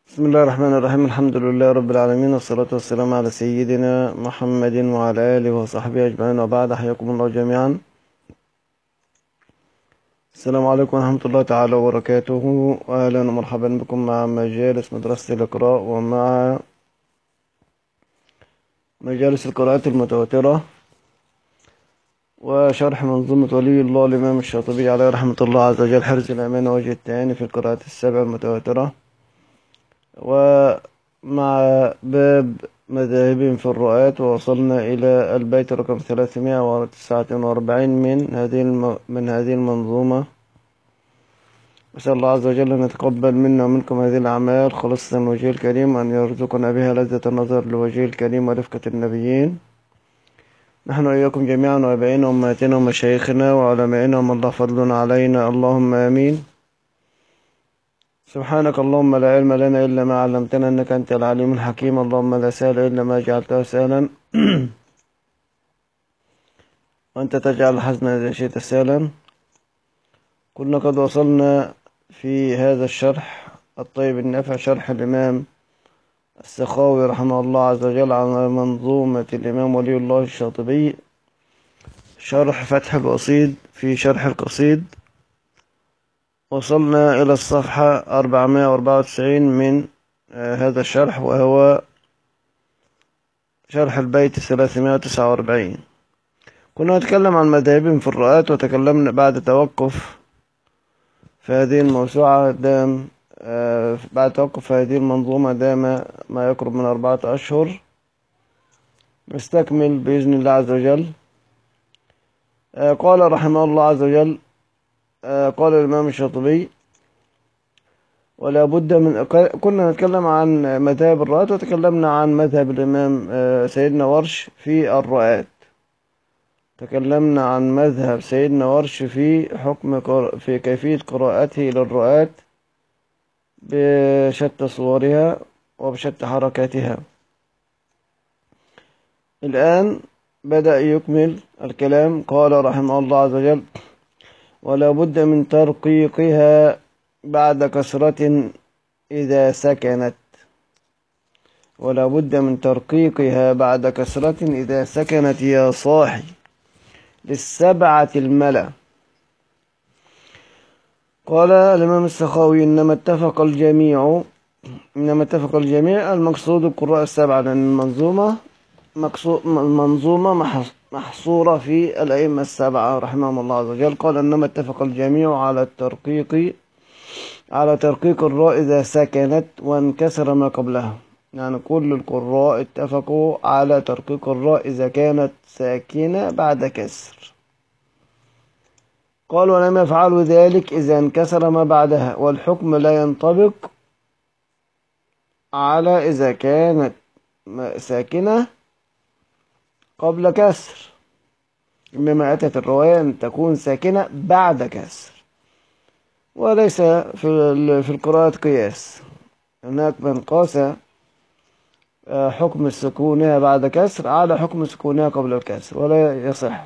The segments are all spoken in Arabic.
بسم الله الرحمن الرحيم. الحمد لله رب العالمين، والصلاة والسلام على سيدنا محمد وعلى آله وصحبه أجمعين، وبعد. حياكم الله جميعا. السلام عليكم ورحمة الله تعالى وبركاته، وأهلا ومرحبا بكم مع مجالس مدرسة الإقراء ومع مجالس القراءات المتواترة وشرح منظومة ولي الله الإمام الشاطبي عليه رحمة الله عز وجل، حرز الأمانة وجه التاني في القراءات السبع المتواترة، ومع باب مذاهب في الروايات. ووصلنا إلى البيت رقم 349 من هذه المنظومة. أسأل الله عز وجل أن يتقبل منا ومنكم هذه الأعمال خالصة لوجهه الكريم، وأن يرزقنا بها لذة النظر لوجهه الكريم ورفقة النبيين. نحن وإياكم جميعا، وآبائنا وأمهاتنا ومشايخنا وعلمائنا ومن الله فضل علينا، اللهم آمين. سبحانك اللهم لا علم لنا إلا ما علمتنا، إنك أنت العليم الحكيم. اللهم لا سهل إلا ما جعلته سهلا وأنت تجعل الحزن إذا شئت سهلا. كنا قد وصلنا في هذا الشرح الطيب النافع، شرح الإمام السخاوي رحمه الله عز وجل على منظومة الإمام ولي الله الشاطبي، شرح فتح الوصيد في شرح القصيد. وصلنا إلى الصفحة 494 من هذا الشرح، وهو شرح البيت 349. كنا نتكلم عن مذاهب في الروايات، وتكلمنا بعد توقف في هذه الموسوعة بعد توقف في هذه المنظومة دام ما يقرب من 4 أشهر. نستكمل بإذن الله عز وجل. قال رحمه الله عز وجل، قال الإمام الشاطبي: ولا بد من كنا نتكلم عن مذاهب الروايات، وتكلمنا عن مذهب الإمام سيدنا ورش في الروايات. تكلمنا عن مذهب سيدنا ورش في كيفية قراءته للروايات بشتى صورها وبشتى حركاتها. الآن بدأ يكمل الكلام. قال رحمه الله عز وجل: ولا بد من ترقيقها بعد كسرة إذا سكنت. ولا بد من ترقيقها بعد كسرة إذا سكنت يا صاحي للسبعة الملا. قال الإمام السخاوي: إنما اتفق الجميع المقصود القراء السبعة، لأن المنظومة محصورة في الأئمة السبعة رحمهم الله عز وجل. قال: إنما اتفق الجميع على ترقيق الراء إذا سكنت وانكسر ما قبلها. يعني كل القراء اتفقوا على ترقيق الراء إذا كانت ساكنة بعد كسر. قال: ولم يفعلوا ذلك إذا انكسر ما بعدها، والحكم لا ينطبق على إذا كانت ساكنة قبل كسر، إنما أتت الرواية أن تكون ساكنة بعد كسر. وليس في القراءة قياس. هناك من قاس حكم سكونها بعد كسر على حكم سكونها قبل الكسر، ولا يصح.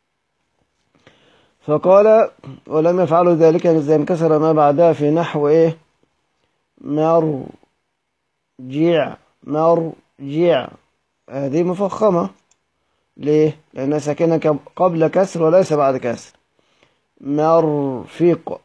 فقال: ولم يفعلوا ذلك إذا انكسر ما بعدها، في نحو مرجع. هذه مفخمة. ليه؟ لأنها ساكنة قبل كسر وليس بعد كسر. مرفق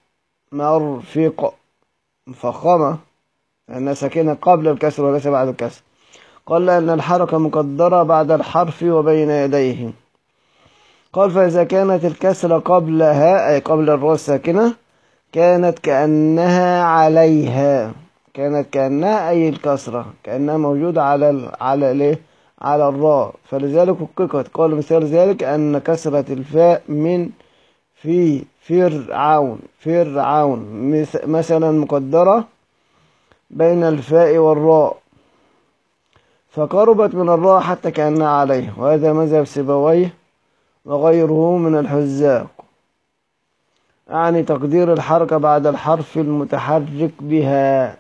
مفخمة، لأنها ساكنة قبل الكسر وليس بعد الكسر. قال: لأن الحركة مقدرة بعد الحرف وبين يديه. قال: فإذا كانت الكسرة قبلها، أي قبل الراء الساكنة، كانت كأنها عليها. أي الكسرة كأنها موجودة على الراء، فلذلك حققت. قال: مثال ذلك أن كسرة الفاء من في فرعون مثلا مقدرة بين الفاء والراء، فقربت من الراء حتى كأنها عليه. وهذا مذهب سيبويه وغيره من الحذاق، يعني تقدير الحركة بعد الحرف المتحرك بها.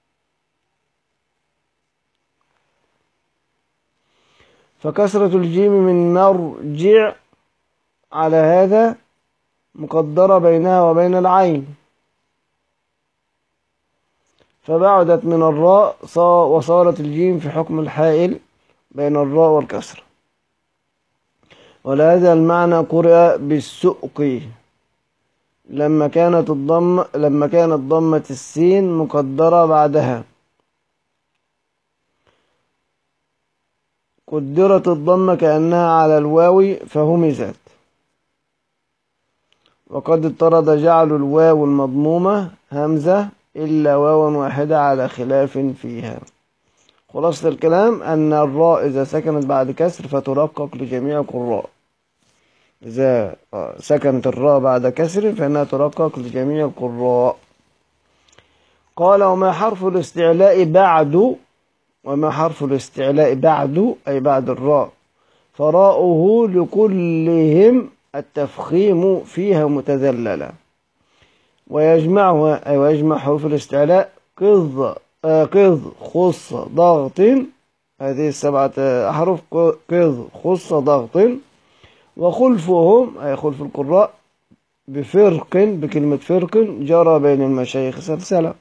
فكسرة الجيم من مرجع على هذا مقدرة بينها وبين العين، فبعدت من الراء وصارت الجيم في حكم الحائل بين الراء والكسر. ولهذا المعنى قرأ بالسؤق لما كانت ضمة السين مقدرة بعدها، قدرت الضمة كأنها على الواو فهمزت. وقد اضطرد جعل الواو المضمومة همزة إلا واوا واحدة على خلاف فيها. خلاصة الكلام أن الراء إذا سكنت بعد كسر فترقق لجميع القراء. إذا سكنت الراء بعد كسر فإنها ترقق لجميع القراء. قال وما حرف الاستعلاء بعد أي بعد الراء فراؤه لكلهم التفخيم فيها متذللة. ويجمعها أي ويجمع حروف الاستعلاء قذ خص ضغط، هذه السبعة أحرف قذ خص ضغط. وخلفهم أي خلف القراء بكلمة فرق جرى بين المشايخ سلسلة.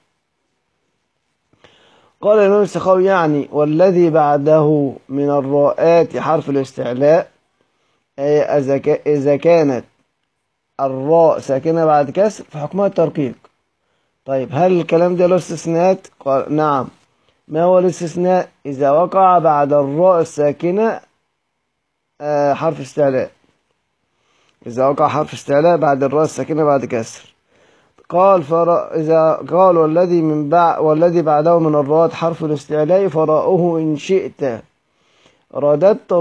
قال الإمام السخاوي يعني والذي بعده من الراءات حرف الاستعلاء أي إذا كانت الراء ساكنة بعد كسر فحكمها الترقيق. طيب هل الكلام ده له استثناءات؟ قال نعم. ما هو الاستثناء؟ إذا وقع بعد الراء الساكنة حرف استعلاء، إذا وقع حرف استعلاء بعد الراء الساكنة بعد كسر. قال إذا قال والذي بعده من الراء حرف الاستعلاء فراؤه إن شئت رددت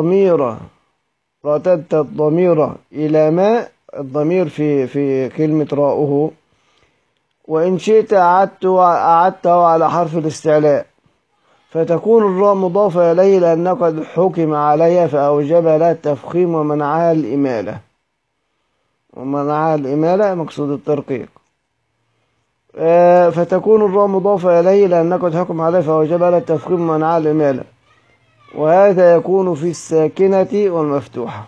الضمير إلى ما الضمير في كلمة راؤه، وإن شئت أعدته على حرف الاستعلاء فتكون الراء مضافة إليه لأنه قد حكم عليها فأوجب لها التفخيم ومنعها الإمالة مقصود الترقيق. فتكون الراء مضافة إليه لأنه قد حكم عليها فأوجب لها التفخيم ومنعها الإمالة، وهذا يكون في الساكنة والمفتوحة.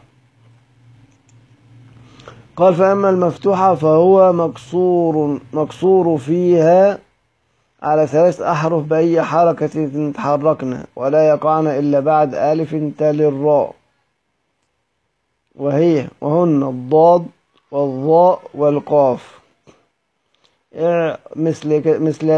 قال فأما المفتوحة فهو مكسور فيها على 3 أحرف بأي حركة تحركنا ولا يقعن إلا بعد ألف تالي الراء، وهن الضاد والظاء والقاف. مثل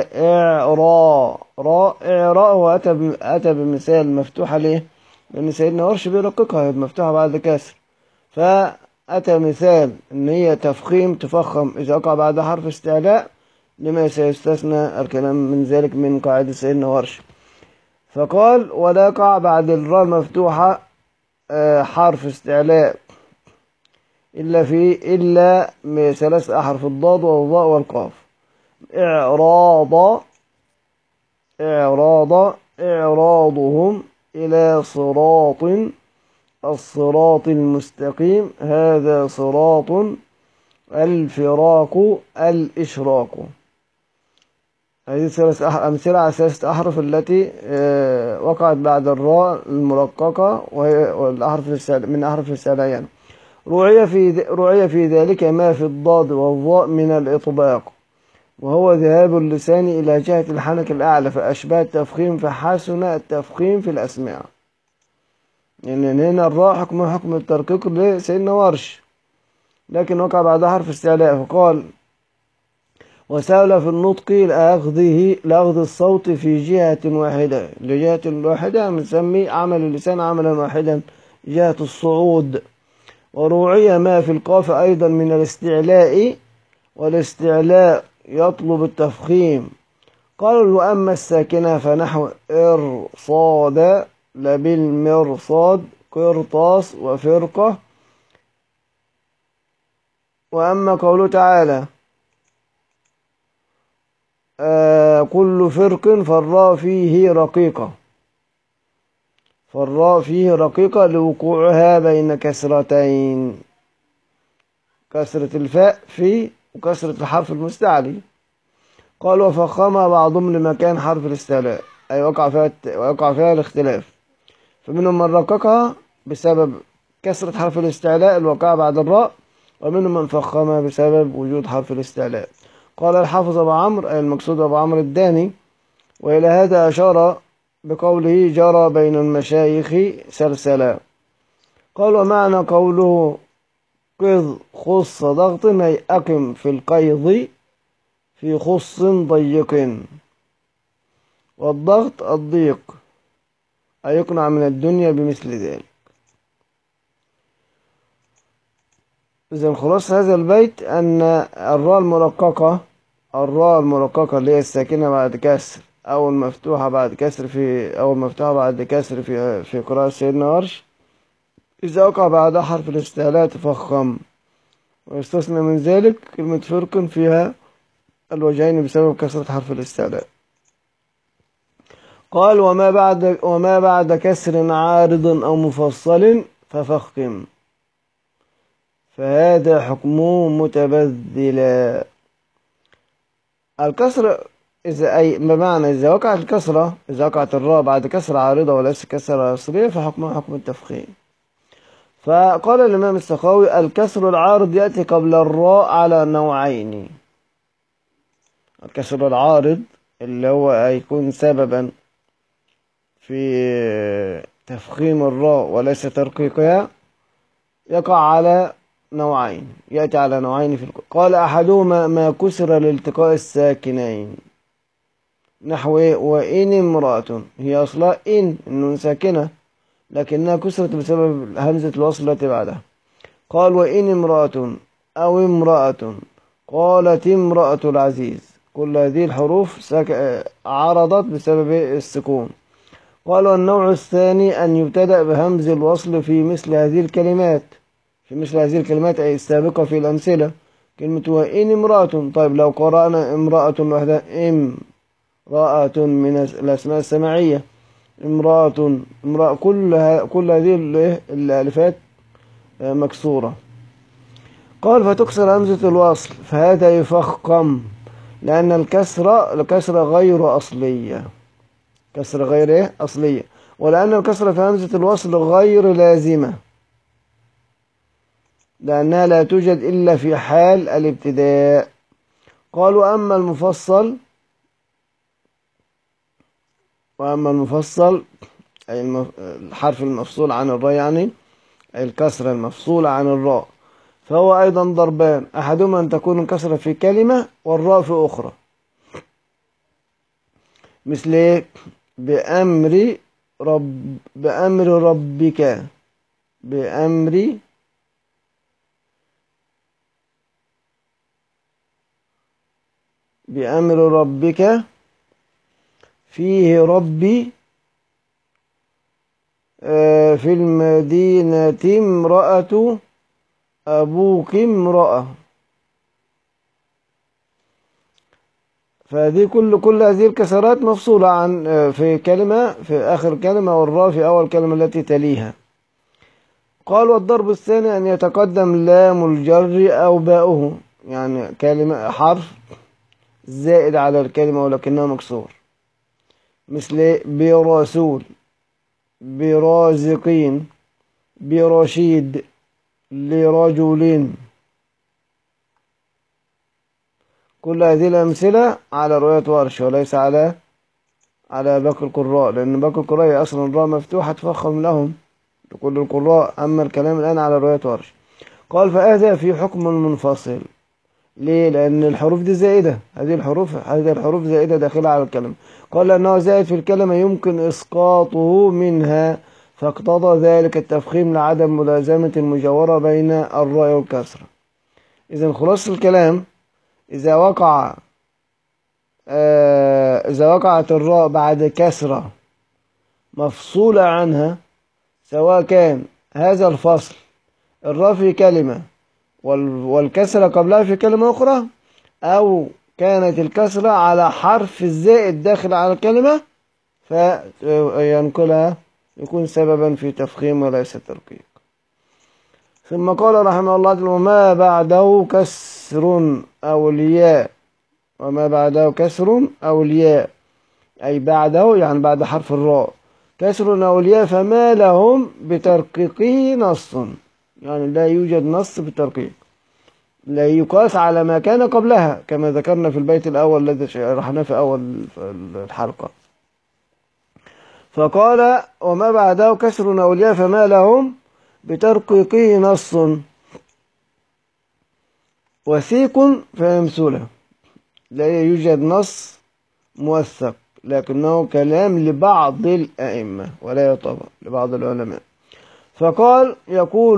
إعراء هو أتى بمثال مفتوحة ليه؟ لأن سيدنا ورش بيرققها مفتوحة بعد كسر، فأتى مثال إن هي تفخم إذا وقع بعد حرف استعلاء لما سيستثنى الكلام من ذلك من قاعدة سيدنا ورش. فقال ولا يقع بعد الراء المفتوحة حرف استعلاء إلا 3 أحرف الضاد والظاء والقاف. إعراضهم إلى الصراط المستقيم، هذا صراط الفراق الإشراق. هذه 3 أمثلة على 3 أحرف التي وقعت بعد الراء المرققة والأحرف من أحرف الاستعلاء يعني. روعي في ذلك ما في الضاد والظاء من الإطباق، وهو ذهاب اللسان إلى جهة الحنك الأعلى فأشبه التفخيم فحسن التفخيم في الأسماع. يعني هنا الراء حكم الترقيق لسيدنا ورش، لكن وقع بعد حرف استعلاء. فقال وسهل في النطق لأخذ الصوت في جهة واحدة، لجهة واحدة نسمي عمل اللسان عملا واحدا جهة الصعود. وروعي ما في القاف أيضا من الاستعلاء، والاستعلاء يطلب التفخيم. قالوا وأما الساكنة فنحو إرصاد لبالمرصاد قرطاس وفرقة. وأما قوله تعالى كل فرق فالراء فيه رقيقة لوقوعها بين كسرتين، كسرة الفاء في وكسرة الحرف المستعلي. قال وفخم بعضهم لمكان حرف الاستعلاء أي وقع فيها الاختلاف، فمنهم من رققها بسبب كسرة حرف الاستعلاء الوقع بعد الراء، ومنهم من فخمها بسبب وجود حرف الاستعلاء. قال الحافظ أبو عمرو أي المقصود أبو عمرو الداني، وإلى هذا أشار بقوله جرى بين المشايخ سلسلا. قال ومعنى قوله قذ خص ضغط أي أقم في القيض في خص ضيق، والضغط الضيق أي يقنع من الدنيا بمثل ذلك. إذن خلاصة هذا البيت أن الراء المرققة اللي هي الساكنة بعد كسر أو المفتوحة بعد كسر في قراءة سيدنا ورش، إذا وقع بعد حرف الاستعلاء تفخم، ويستثنى من ذلك كلمة فرق فيها الوجهين بسبب كسرة حرف الاستعلاء. قال وما بعد كسر عارض أو مفصل ففخم، فهذا حكمه متبذلا. الكسر بمعنى إذا وقعت الراء بعد كسر عارضة وليس كسر أصلية فحكمه حكم التفخيم. فقال الإمام السخاوي الكسر العارض يأتي قبل الراء على نوعين. الكسر العارض اللي هو هيكون سببا في تفخيم الراء وليس ترقيقها يقع على نوعين، يأتي على نوعين في قال أحدهما ما كسر لالتقاء الساكنين، نحو وإن امرأة، هي أصلا إن ساكنة لكنها كسرت بسبب همزة الوصل التي بعدها. قال وإن امرأة أو امرأة قالت امرأة العزيز، كل هذه الحروف عرضت بسبب السكون. قال والنوع الثاني أن يبتدأ بهمز الوصل في مثل هذه الكلمات أي السابقة في الأمثلة، كلمة وإن امرأة. طيب لو قرأنا امرأة لوحدها امرأة من الأسماء السماعية، امرأة كل هذه الألفات مكسورة. قال فتكسر همزة الوصل فهذا يفخم، لأن الكسرة غير أصلية، كسر غير أصلية، ولأن الكسرة في همزة الوصل غير لازمة، لأنها لا توجد إلا في حال الابتداء. قالوا أما المفصل أي الحرف المفصول عن الراء، يعني الكسرة المفصولة عن الراء، فهو أيضا ضربان، أحدهما أن تكون الكسرة في كلمة والراء في أخرى، مثل بأمر ربك، بأمر ربك فيه ربي في المدينة امرأة أبوك امرأة. فهذه كل هذه الكسرات مفصولة عن في كلمة في آخر كلمة والراء في أول كلمة التي تليها. قال والضرب الثاني أن يتقدم لام الجر أو باؤه، يعني كلمة حرف زائد على الكلمة ولكنها مكسور، مثل برسول، برازقين، برشيد، لرجل. كل هذه الأمثلة على رواية ورش وليس على باقي القراء، لأن باقي القراء أصلا الراء مفتوحة تفخم لهم لكل القراء، أما الكلام الآن على رواية ورش. قال فهذا في حكم المنفصل. ليه؟ لأن الحروف دي زائدة، هذه الحروف زائدة داخلة على الكلمة. قال لأنه زائد في الكلمة يمكن إسقاطه منها، فاقتضى ذلك التفخيم لعدم ملازمة المجاورة بين الراء والكسرة. إذن خلاصة الكلام إذا وقعت الراء بعد كسرة مفصولة عنها، سواء كان هذا الفصل الراء في كلمة والكسرة قبلها في كلمة أخرى، أو كانت الكسرة على حرف الزائد داخل على الكلمة فينقلها، يكون سببا في تفخيم وليس ترقيق. ثم قال رحمه الله وما بعده كسر أو الياء، أي بعده يعني بعد حرف الراء كسر أو الياء فما لهم بترقيقه نص، يعني لا يوجد نص بالترقيق. لا يقاس على ما كان قبلها كما ذكرنا في البيت الأول الذي شرحناه في أول الحلقة. فقال وما بعده كسر أولياء فما لهم بترقيقه نص وثيق فيمثله. لا يوجد نص موثق لكنه كلام لبعض الأئمة ولا يعتبر لبعض العلماء. فقال يقول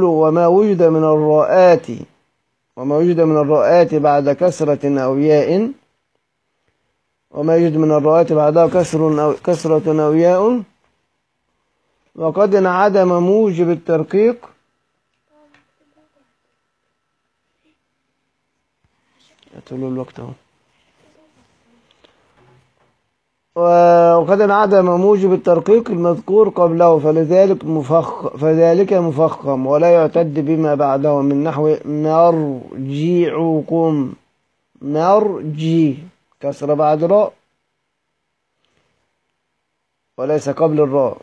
وما وجد من الراءات بعد كسرة أو ياء وما يوجد من الراءات بعدها كسرة أو ياء وقد انعدم موجب الترقيق أتولوا الوقت اهو. وقد انعدم موجب الترقيق المذكور قبله فذلك مفخم ولا يعتد بما بعده من نحو مرجعكم مرجي كسر بعد راء وليس قبل الراء.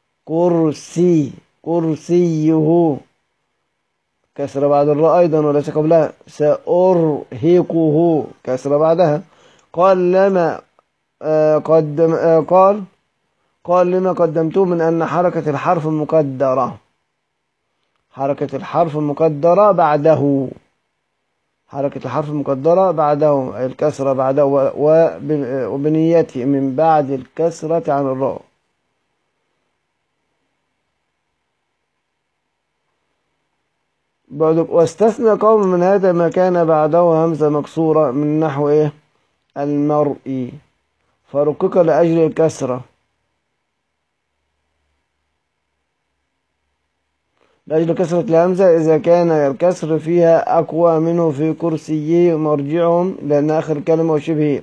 كرسيه كسر بعد الراء أيضا وليس قبلها. سأرهقه كسر بعدها. قال لما قال لما قدمته من أن حركة الحرف المقدرة بعده أي الكسرة بعده وبنيته من بعد الكسرة عن الراء. واستثنى قوم من هذا ما كان بعده همزة مكسورة من نحو المرء فرقق لأجل الكسرة الهمزة إذا كان الكسر فيها أقوى منه في كرسيه مرجعهم لأن آخر كلمة وشبهه.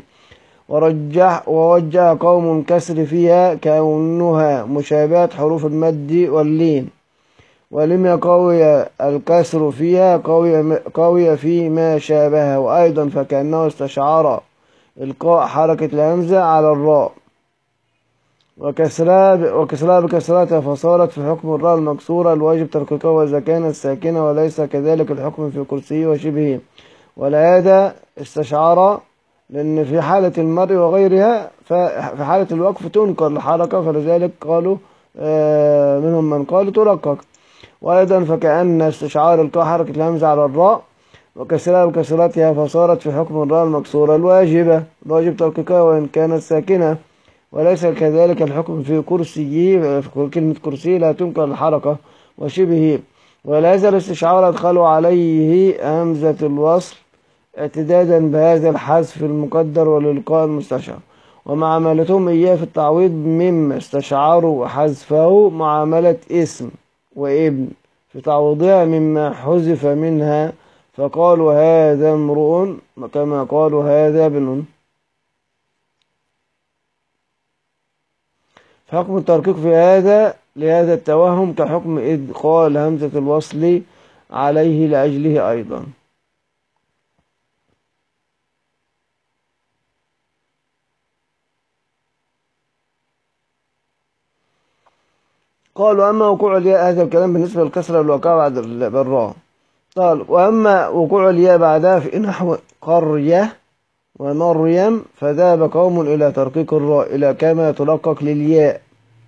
ووجه قوم كسر فيها كونها مشابهة حروف المد واللين ولم يقوي الكسر فيها قوي فيما شابهه. وأيضا فكأنه استشعر إلقاء حركة الهمزة على الراء وكسرها بكسراتها فصارت في حكم الراء المكسورة الواجب ترقيقها وإذا كانت ساكنة وليس كذلك الحكم في كرسيه وشبهه. ولهذا استشعر لأن في حالة المرء وغيرها في حالة الوقف تنكر الحركة فلذلك قالوا منهم من قال ترقق. وأيضا فكأن استشعار إلقاء حركة الهمزة على الراء وكسرها بكسراتها فصارت في حكم الراء المكسورة الواجب ترقيقها وإن كانت ساكنة وليس كذلك الحكم في كرسيه. في كلمة كرسي لا تنكر الحركة وشبهه. ولهذا الاستشعار أدخلوا عليه همزة الوصل اعتدادا بهذا الحذف المقدر والإلقاء المستشعر ومعاملتهم إياه في التعويض مما استشعروا حذفه معاملة اسم وابن في تعويضها مما حذف منها فقالوا هذا امرؤ كما قالوا هذا ابن. فحكم الترقيق في لهذا التوهم كحكم إدخال همزة الوصل عليه لأجله أيضا. قال وأما وقوع الياء هذا الكلام بالنسبة للكسرة الواقعة بعد الراء. قال وأما وقوع الياء بعدها في نحو قرية ومريم فذهب قوم إلى ترقيق الراء إلى كما ترقق للياء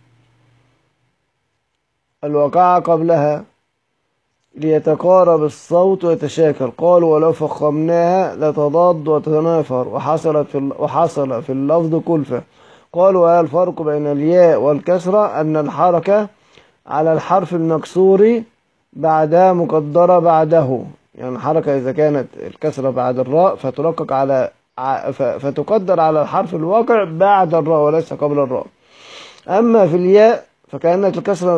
الواقعة قبلها ليتقارب الصوت ويتشاكل. قالوا ولو فخمناها لتضاد وتتنافر وحصل في اللفظ كلفة. قالوا هل الفرق بين الياء والكسرة أن الحركة على الحرف المكسور بعدها مقدرة بعده يعني الحركة إذا كانت الكسرة بعد الراء فتقدر على الحرف الواقع بعد الراء وليس قبل الراء. أما في الياء فكانت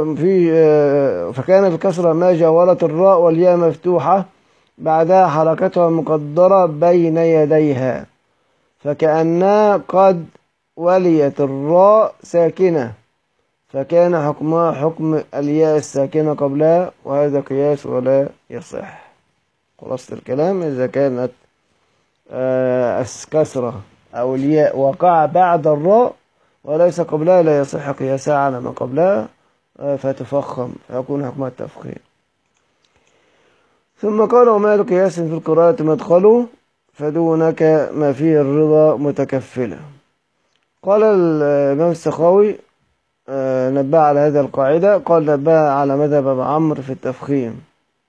الكسرة ما جاورت الراء والياء مفتوحة بعدها حركتها مقدرة بين يديها فكأنها قد وليت الراء ساكنة فكان حكمها حكم الياء الساكنة قبلها وهذا قياس ولا يصح. خلاصة الكلام إذا كانت الكسرة أو الياء وقع بعد الراء وليس قبلها لا يصح قياسها على ما قبلها فتفخم فيكون حكمها التفخيم. ثم قال وما لقياس في القراءة مدخله فدونك ما فيه الرضا متكفلا. قال الإمام السخاوي نبه على هذه القاعدة، قال نبه على مذهب أبي عمرو في التفخيم،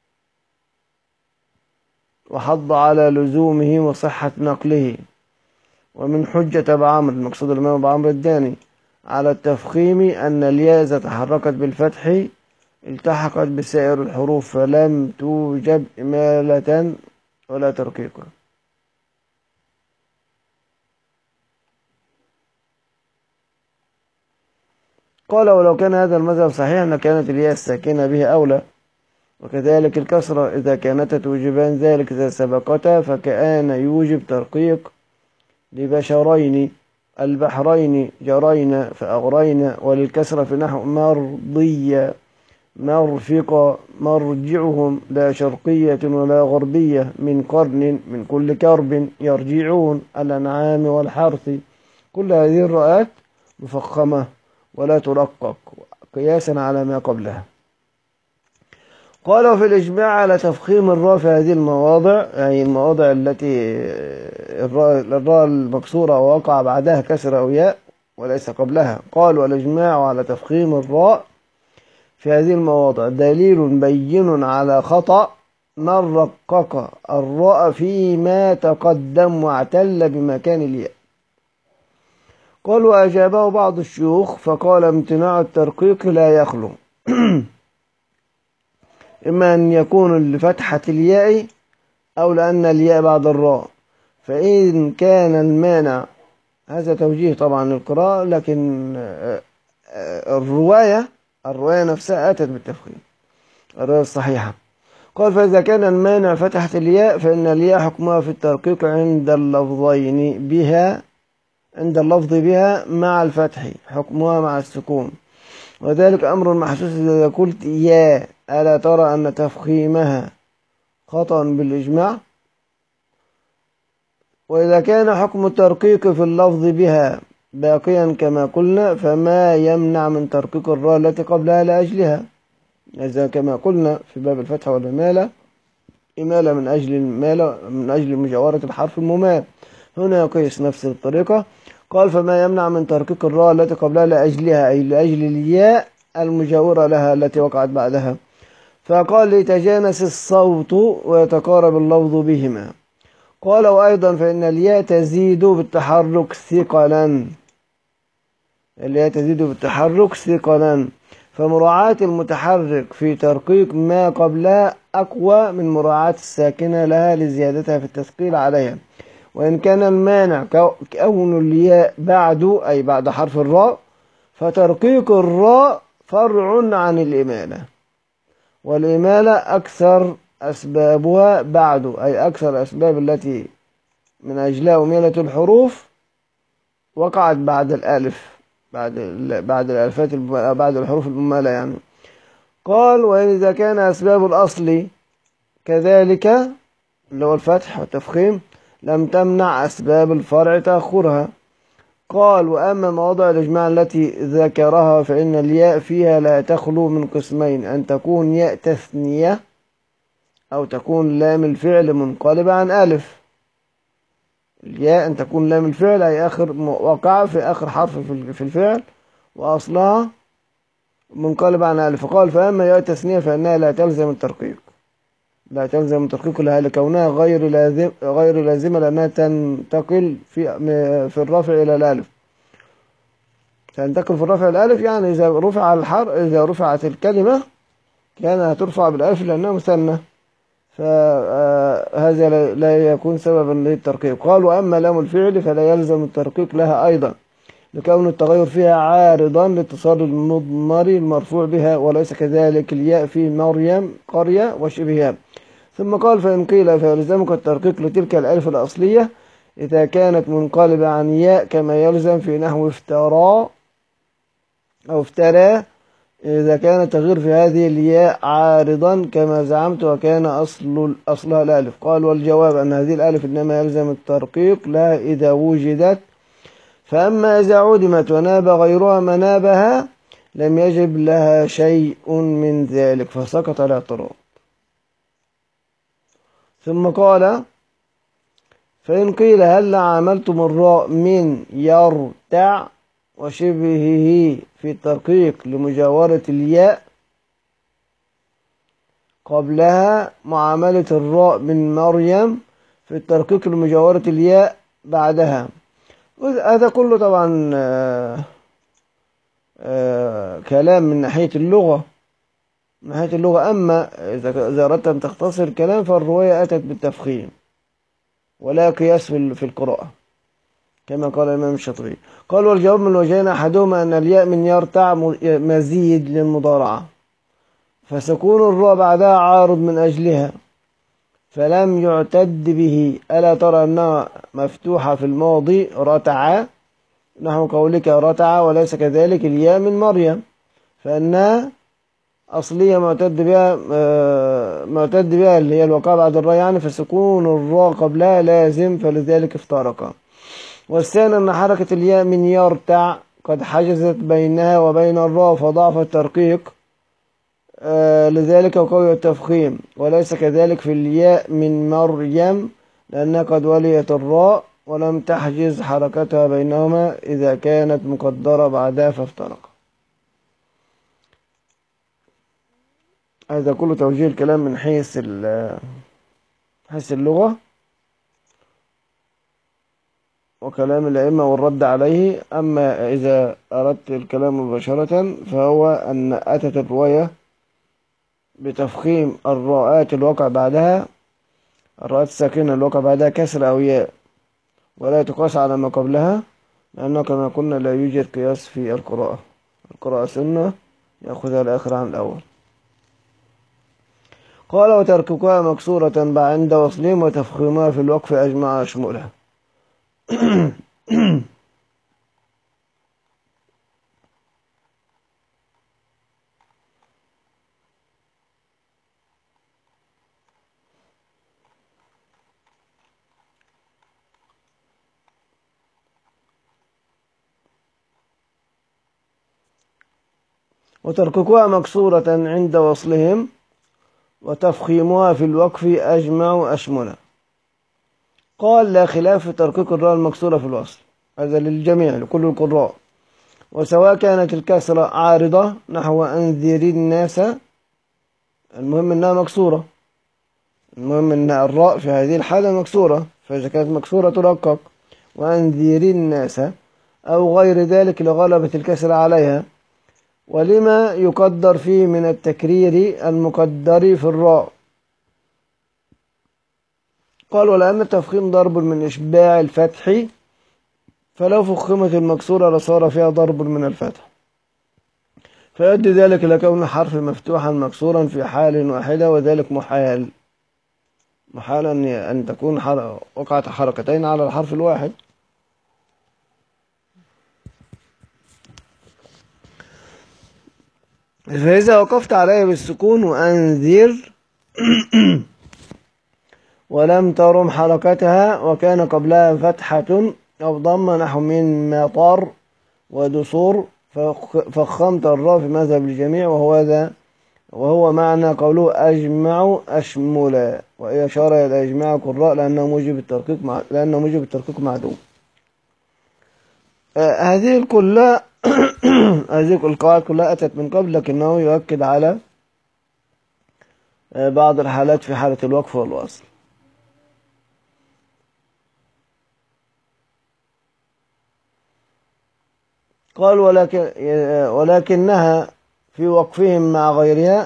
وحض على لزومه وصحة نقله. ومن حجة أبي عمرو، المقصود الإمام أبي عمرو الداني، على التفخيم أن الياء إذا تحركت بالفتح التحقت بسائر الحروف فلم توجب إمالة ولا ترقيقا. قال ولو كان هذا المذهب صحيحا لكانت الياء الساكنة به أولى، وكذلك الكسرة إذا كانتا توجبان ذلك إذا سبقتا، فكأن يوجب ترقيق لبشرين البحرين جرين فأغرين، وللكسرة في نحو مرضية مرفقة مرجعهم لا شرقية ولا غربية من قرن من كل كرب يرجعون الأنعام والحرث. كل هذه الرؤات مفخمة ولا ترقق قياسا على ما قبلها. قال وفي الإجماع على تفخيم الراء في هذه المواضع، يعني المواضع التي الراء المكسورة ووقع بعدها كسر أو ياء وليس قبلها. قال والإجماع على تفخيم الراء في هذه المواضع دليل بين على خطأ من رقق الراء فيما تقدم واعتل بمكان الياء. قال وأجابه بعض الشيوخ فقال امتناع الترقيق لا يخلو إما أن يكون لفتحة الياء أو لأن الياء بعد الراء، فإن كان المانع، هذا توجيه طبعا للقراءة، لكن الرواية نفسها أتت بالتفخيم، الرواية الصحيحة. قال فإذا كان المانع فتحة الياء فإن الياء حكمها في الترقيق عند اللفظين بها، عند اللفظ بها مع الفتح حكمها مع السكون، وذلك أمر محسوس إذا قلت يا ألا ترى أن تفخيمها خطأ بالإجماع. وإذا كان حكم الترقيق في اللفظ بها باقيا كما قلنا فما يمنع من ترقيق الراء التي قبلها لأجلها، إذا كما قلنا في باب الفتح والإمالة، إمالة من أجل مجاورة الحرف الممال، هنا يقيس نفس الطريقة. قال فما يمنع من ترقيق الراء التي قبلها لأجلها، أي لأجل الياء المجاورة لها التي وقعت بعدها. فقال ليتجانس الصوت ويتقارب اللفظ بهما. قال وأيضا فإن الياء تزيد بالتحرك ثقلا، الياء تزيد بالتحرك ثقلا، فمراعاة المتحرك في ترقيق ما قبلها أقوى من مراعاة الساكنة لها لزيادتها في التثقيل عليها. وإن كان المانع كون الياء بعد، أي بعد حرف الراء، فترقيق الراء فرع عن الإمالة، والإمالة أكثر أسبابها بعد، أي أكثر الأسباب التي من أجلها أميلة الحروف وقعت بعد الألف، بعد الألفات بعد الحروف الممالة يعني. قال وإذا كان أسباب الأصل كذلك اللي هو الفتح والتفخيم لم تمنع أسباب الفرع تأخرها. قال وأما مواضع الإجماع التي ذكرها فإن الياء فيها لا تخلو من قسمين، أن تكون ياء تثنية أو تكون لام الفعل منقلبة عن ألف. الياء أن تكون لام الفعل أي آخر وقع في آخر حرف في الفعل وأصلها منقلبة عن ألف. فقال فأما ياء التثنية فإنها لا تلزم الترقيق، لا تلزم الترقيق لها لكونها غير لازمة لأنها تنتقل في الرفع إلى الألف، تنتقل في الرفع إلى الألف، يعني إذا رفعت الكلمة كانت ترفع بالألف لأنها مثنى، فهذا لا يكون سببا للترقيق. قال وأما لام الفعل فلا يلزم الترقيق لها أيضا لكون التغير فيها عارضا لاتصال المضمر المرفوع بها، وليس كذلك الياء في مريم قرية وشبهها. ثم قال فإن قيل فيلزمك الترقيق لتلك الألف الأصلية إذا كانت منقلبة عن ياء كما يلزم في نحو افترى أو افترى إذا كان التغيير في هذه الياء عارضا كما زعمت وكان أصلها الألف. قال والجواب أن هذه الألف إنما يلزم الترقيق لا إذا وجدت، فأما إذا عدمت وناب غيرها منابها لم يجب لها شيء من ذلك فسقط الاعتراض. ثم قال: فإن قيل هل عاملتم الراء من يرتع وشبهه في الترقيق لمجاورة الياء قبلها معاملة الراء من مريم في الترقيق لمجاورة الياء بعدها. هذا كله طبعا كلام من ناحية اللغة، أما إذا أردت أن تختصر الكلام فالرواية أتت بالتفخيم ولا قياس في القراءة كما قال الإمام الشاطبي. قال: والجواب من وجهين، أحدهما أن الياء من يرتع مزيد للمضارعة، فسكون الراء بعدها عارض من أجلها فلم يعتد به. ألا ترى أنها مفتوحة في الماضي رتع، نحو قولك رتع، وليس كذلك الياء من مريم فإنها أصلية معتد بها اللي هي الوقاء بعد الراء يعني، فسكون الراء قبلها لازم، فلذلك افترقا. والثاني أن حركة الياء من يرتع قد حجزت بينها وبين الراء فضعف الترقيق، لذلك وقوي التفخيم، وليس كذلك في الياء من مريم لأنها قد وليت الراء ولم تحجز حركتها بينهما إذا كانت مقدرة بعدها فافترقا. هذا كله توجيه الكلام من حيث اللغة وكلام الأئمة والرد عليه. أما إذا أردت الكلام مباشرة فهو أن أتت الرواية بتفخيم الراءات الواقع بعدها، الراءات الساكنة الواقع بعدها كسر أو ياء، ولا تقاس على ما قبلها، لأنه كما قلنا لا يوجد قياس في القراءة سنة يأخذها الآخر عن الأول. قال: وترككها مكسورة عند وصلهم وتفخيمها في الوقف أجمع شمولها. وترككها مكسورة عند وصلهم وتفخيمها في الوقف أجمع أشمله. قال: لا خلاف في تركيك الراء المكسورة في الوصل، هذا للجميع لكل القراء، وسواء كانت الكسرة عارضة نحو أنذر الناس، المهم أنها مكسورة، المهم أن الراء في هذه الحالة مكسورة، فإذا كانت مكسورة ترقق وأنذر الناس، أو غير ذلك لغلبة الكسر عليها، ولما يقدر فيه من التكرير المقدر في الراء. قال: ولأن التفخيم ضرب من إشباع الفتح، فلو فخمت المكسورة لصار فيها ضرب من الفتح، فيؤدي ذلك إلى كون الحرف مفتوحا مكسورا في حال واحدة، وذلك محال أن تكون وقعت حركتين على الحرف الواحد. فإذا وقفت عليه بالسكون وأنذر ولم ترم حركتها وكان قبلها فتحة أو ضمة نحو من مطر ودسور، فخمت الراء في مذهب الجميع، وهو معنى قوله أجمع أشمل، وإشارة إلى إجماع القراء لأنه موجب الترقيق معدوم. هذه القواعد كلها أتت من قبل، لكنه يؤكد على بعض الحالات في حالة الوقف والوصل. قال: ولكنها في وقفهم مع غيرها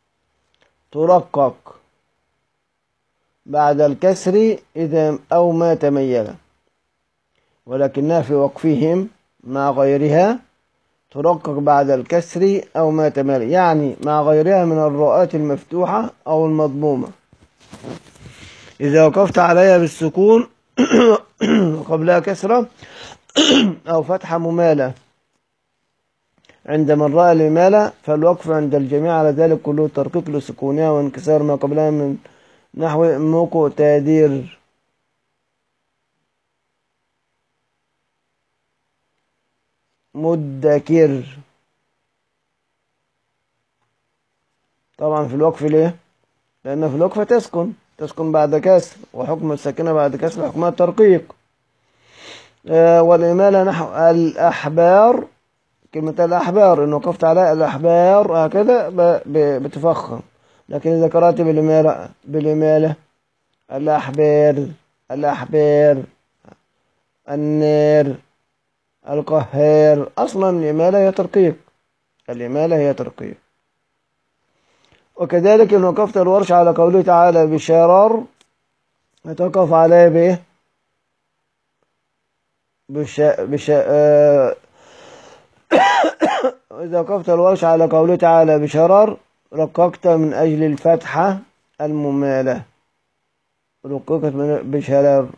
ترقق بعد الكسر إذا أو ما تميل. ولكنها في وقفهم مع غيرها ترقق بعد الكسر أو ما تميل، يعني مع غيرها من الراءات المفتوحة أو المضمومة. إذا وقفت عليها بالسكون قبلها كسرة أو فتحة ممالة عند من رأى الإمالة، فالوقف عند الجميع على ذلك كله ترقيق لسكونها وانكسار ما قبلها من نحو مقتدر. مدكر. طبعا في الوقف ليه؟ لأن في الوقف تسكن تسكن بعد كسر، وحكم الساكنة بعد كسر حكمها الترقيق. والإمالة نحو الأحبار، كلمة الأحبار إن وقفت على الأحبار هكذا بتفخم. لكن إذا قرأت بالإمالة الأحبار، الأحبار، النار، القهار، أصلا الإمالة هي ترقيق، الإمالة هي ترقيق. وكذلك إن وقفت الورش على قوله تعالى بشرر هتوقف عليه بإيه؟ إذا وقفت الورش على قوله تعالى بشرر رققت من أجل الفتحة الممالة، رققت من بشرر.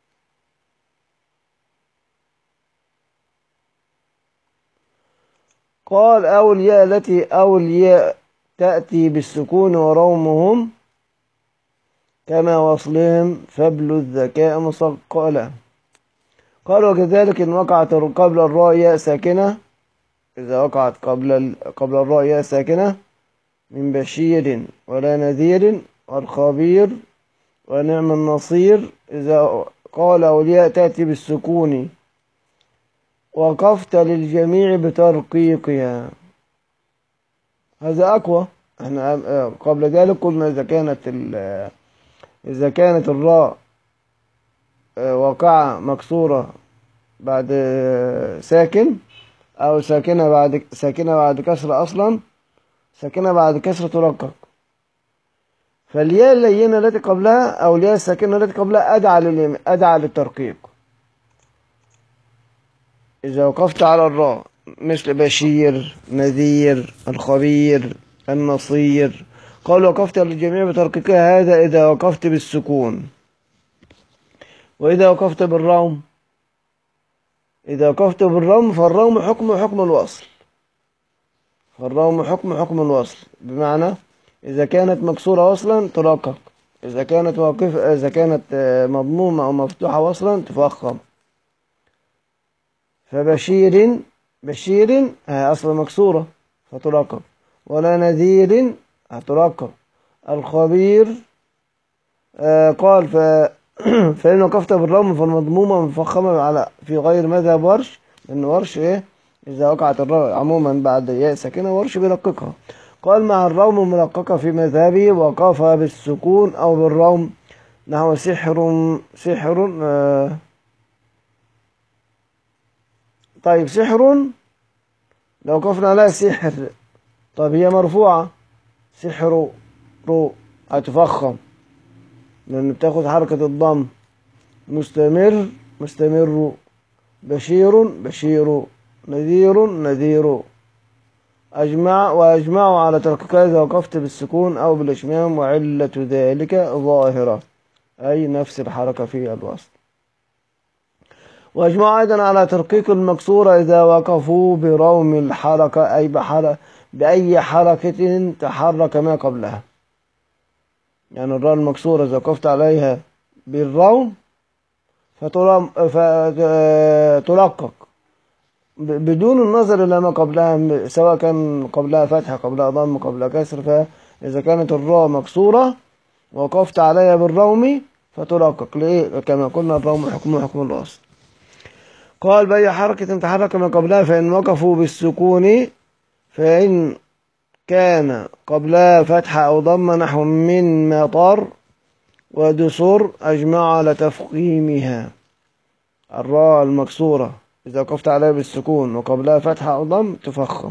قال أو الياء تأتي بالسكون ورومهم كما وصلهم فبل الذكاء مثقلا. قال وكذلك إن وقعت قبل الراء ياء ساكنة، إذا وقعت قبل الراء ياء ساكنة من بشير ولا نذير والخبير ونعم النصير. إذا قال أولياء تأتي بالسكون وقفت للجميع بترقيقها، هذا أقوى. احنا قبل ذلك قلنا إذا كانت الراء واقعة مكسورة بعد ساكن، أو ساكنة بعد كسر، أصلا ساكنة بعد كسر ترقق. فالياء اللينة التي قبلها أو الياء الساكنة التي قبلها أدعى للترقيق. إذا وقفت على الراء مثل بشير، نذير، الخبير، النصير. قال وقفت للجميع بترقيقها، هذا إذا وقفت بالسكون. وإذا وقفت بالروم، فالروم حكم الوصل، حكم الوصل، بمعنى إذا كانت مكسورة وصلا ترقق، إذا كانت مضمومة أو مفتوحة وصلا تفخم. فبشير أصلا مكسورة فترقق، ولا نذير هترقق. الخبير قال فإن وقفت بالروم فالمضمومة مفخمة في غير مذهب ورش، لأن ورش إذا وقعت الراء عموما بعد ياء ساكنة ورش بيرققها. قال مع الروم المرققة في مذهبه وقف بالسكون أو بالروم نحو سحر. طيب سحر لو وقفنا عليها سحر، طيب هي مرفوعة، سحر هتفخم لأن بتاخد حركة الضم. مستمر، بشير، نذير. وأجمعوا على ترقيقها إذا وقفت بالسكون أو بالإشمام، وعلة ذلك ظاهرة، أي نفس الحركة في الوسط. وأجمعوا أيضا على ترقيق المكسورة إذا وقفوا بروم الحركة، أي بأي حركة تحرك ما قبلها. يعني الراء المكسورة إذا وقفت عليها بالروم فترقق بدون النظر إلى ما قبلها، سواء كان قبلها فتحة، قبلها ضم، قبلها كسر. فإذا كانت الراء مكسورة وقفت عليها بالروم فترقق. ليه؟ كما قلنا الروم حكم الوصل. قال بأي حركة تحرك ما قبلها، فإن وقفوا بالسكون، فإن كان قبلها فتحة أو ضمة نحو من مطر ودسر أجمع على تفخيمها. الراء المكسورة إذا وقفت عليها بالسكون وقبلها فتحة أو ضم تفخم،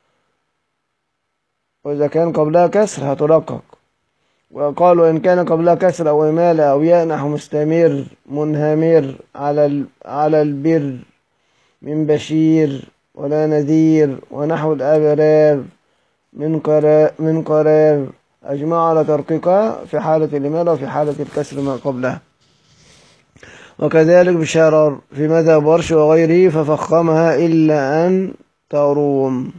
وإذا كان قبلها كسر هترقق. وقالوا إن كان قبلها كسر أو إمالة أو ياء نحو مستمر، منهمر، على البر، من بشير ولا نذير، ونحو الأبرار، من قرار، أجمع على ترقيقها في حالة الإمالة وفي حالة الكسر ما قبلها. وكذلك بشرر في مذهب ورش وغيره ففخمها إلا أن تروم.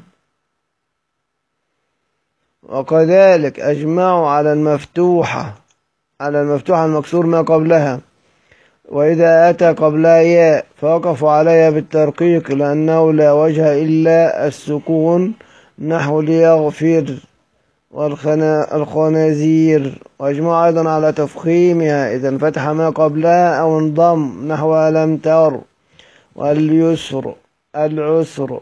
وكذلك أجمعوا على المفتوحة المكسور ما قبلها، وإذا أتى قبلها ياء فوقفوا عليها بالترقيق لأنه لا وجه إلا السكون، نحو ليغفر والخنازير، وأجمع أيضا على تفخيمها إذا انفتح ما قبلها أو انضم نحو لم تر، واليسر، العسر.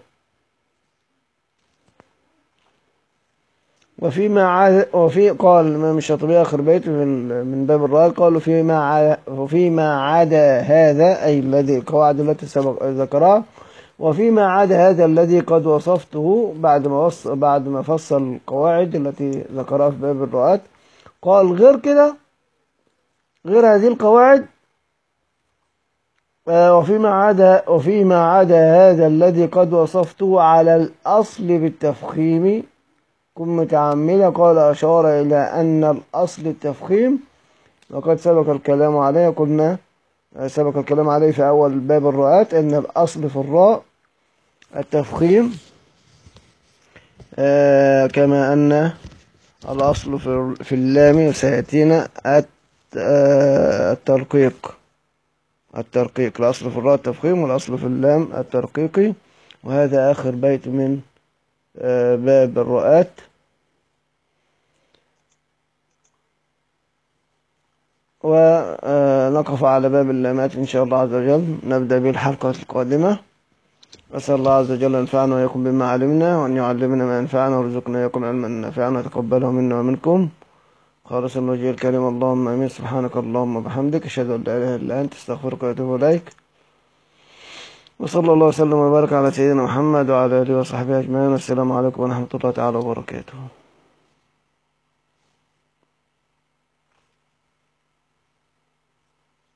وفي قال الإمام الشاطبي آخر بيت من باب الرأي، قالوا وفيما عدا هذا، أي الذي القواعد التي سبق ذكرها، وفيما عدا هذا الذي قد وصفته بعد ما فصل القواعد التي ذكرها في باب الرؤات، قال غير كده، غير هذه القواعد، وفيما عدا هذا الذي قد وصفته على الأصل بالتفخيم كن متعمدة. قال أشار إلى أن الأصل التفخيم، وقد سبق الكلام عليه، سبق الكلام عليه في أول باب الرؤات أن الأصل في الراء التفخيم، كما أن الأصل في اللام سيأتينا الترقيق. الأصل في الراء التفخيم، والأصل في اللام الترقيقي. وهذا آخر بيت من باب الرؤات. ونقف على باب اللامات إن شاء الله عز وجل، نبدأ به الحلقة القادمة. أسأل الله عز وجل أن ينفعنا وإياكم بما علمنا، وأن يعلمنا ما ينفعنا، ويرزقنا إياكم علما نافعا، ويتقبله منا ومنكم خالصا وجه الكريم. اللهم آمين. سبحانك اللهم وبحمدك، أشهد أن لا إله إلا أنت، أستغفرك وأتوب إليك. وصلى الله وسلم وبارك على سيدنا محمد وعلى آله وصحبه أجمعين. والسلام عليكم ورحمة الله تعالى وبركاته.